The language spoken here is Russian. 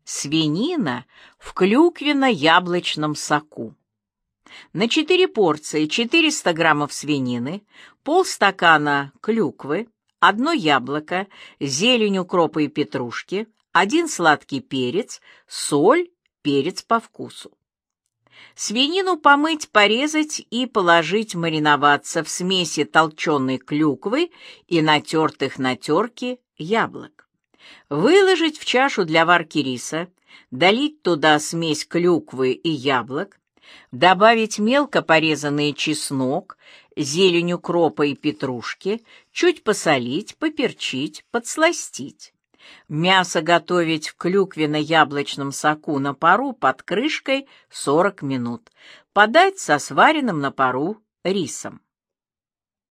Свинина в клюквенно-яблочном соку. На 4 порции 400 граммов свинины, полстакана клюквы, 1 яблоко, зелень укропа и петрушки, 1 сладкий перец, соль, перец по вкусу. Свинину помыть, порезать и положить мариноваться в смеси толченой клюквы и натертых на терке яблок. Выложить в чашу для варки риса, долить туда смесь клюквы и яблок, добавить мелко порезанный чеснок, зелень укропа и петрушки, чуть посолить, поперчить, подсластить. Мясо готовить в клюквенно-яблочном соку на пару под крышкой 40 минут. Подать со сваренным на пару рисом.